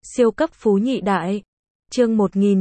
Siêu cấp phú nhị đại. Chương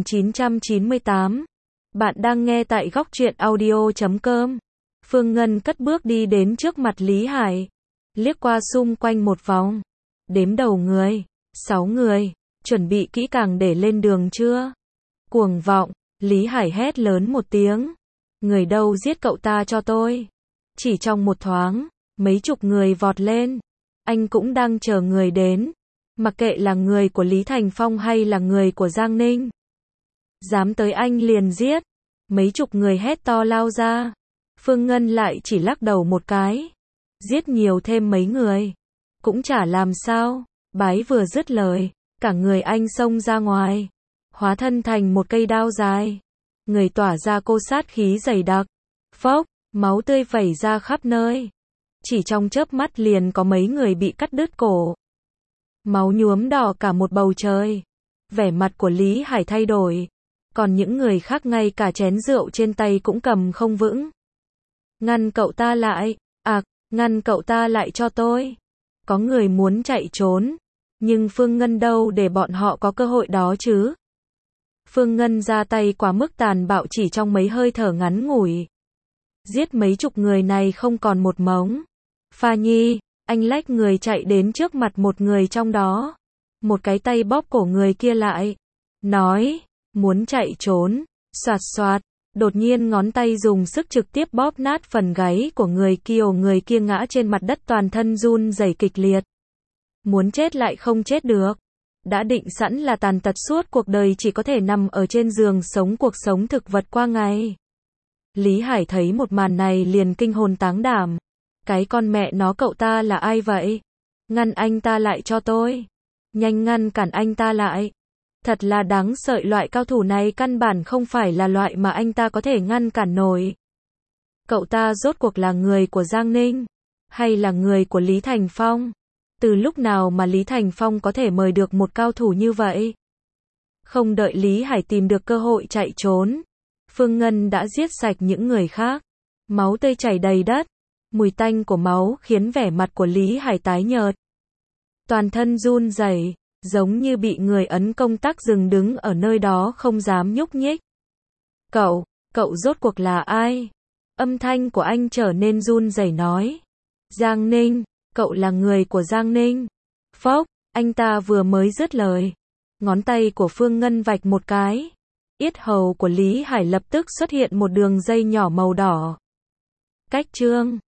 1998. Bạn đang nghe tại góc truyện audio.com. Phương Ngân cất bước đi đến trước mặt Lý Hải, liếc qua xung quanh một vòng, đếm đầu người, 6 người, chuẩn bị kỹ càng để lên đường chưa? Cuồng vọng, Lý Hải hét lớn một tiếng. Người đâu giết cậu ta cho tôi. Chỉ trong một thoáng, mấy chục người vọt lên. Anh cũng đang chờ người đến. Mặc kệ là người của Lý Thành Phong hay là người của Giang Ninh. Dám tới anh liền giết. Mấy chục người hét to lao ra. Phương Ngân lại chỉ lắc đầu một cái. Giết nhiều thêm mấy người. Cũng chả làm sao. Bái vừa dứt lời. Cả người anh xông ra ngoài. Hóa thân thành một cây đao dài. Người tỏa ra cô sát khí dày đặc. Phốc, máu tươi vẩy ra khắp nơi. Chỉ trong chớp mắt liền có mấy người bị cắt đứt cổ. Máu nhuốm đỏ cả một bầu trời. Vẻ mặt của Lý Hải thay đổi. Còn những người khác ngay cả chén rượu trên tay cũng cầm không vững. Ngăn cậu ta lại. Ngăn cậu ta lại cho tôi. Có người muốn chạy trốn. Nhưng Phương Ngân đâu để bọn họ có cơ hội đó chứ. Phương Ngân ra tay quá mức tàn bạo chỉ trong mấy hơi thở ngắn ngủi. Giết mấy chục người này không còn một mống. Pha Nhi, anh lách người chạy đến trước mặt một người trong đó. Một cái tay bóp cổ người kia lại. Nói, muốn chạy trốn. Xoạt xoạt, đột nhiên ngón tay dùng sức trực tiếp bóp nát phần gáy của người kia ngã trên mặt đất toàn thân run rẩy kịch liệt. Muốn chết lại không chết được. Đã định sẵn là tàn tật suốt cuộc đời chỉ có thể nằm ở trên giường sống cuộc sống thực vật qua ngày. Lý Hải thấy một màn này liền kinh hồn táng đảm. Cái con mẹ nó cậu ta là ai vậy? Ngăn anh ta lại cho tôi. Nhanh ngăn cản anh ta lại. Thật là đáng sợ, loại cao thủ này căn bản không phải là loại mà anh ta có thể ngăn cản nổi. Cậu ta rốt cuộc là người của Giang Ninh? Hay là người của Lý Thành Phong? Từ lúc nào mà Lý Thành Phong có thể mời được một cao thủ như vậy? Không đợi Lý Hải tìm được cơ hội chạy trốn. Phương Ngân đã giết sạch những người khác. Máu tươi chảy đầy đất. Mùi tanh của máu khiến vẻ mặt của Lý Hải tái nhợt. Toàn thân run rẩy, giống như bị người ấn công tắc dừng đứng ở nơi đó không dám nhúc nhích. Cậu rốt cuộc là ai? Âm thanh của anh trở nên run rẩy nói. Giang Ninh, cậu là người của Giang Ninh. Phốc, anh ta vừa mới dứt lời. Ngón tay của Phương Ngân vạch một cái. Yết hầu của Lý Hải lập tức xuất hiện một đường dây nhỏ màu đỏ. Cách chương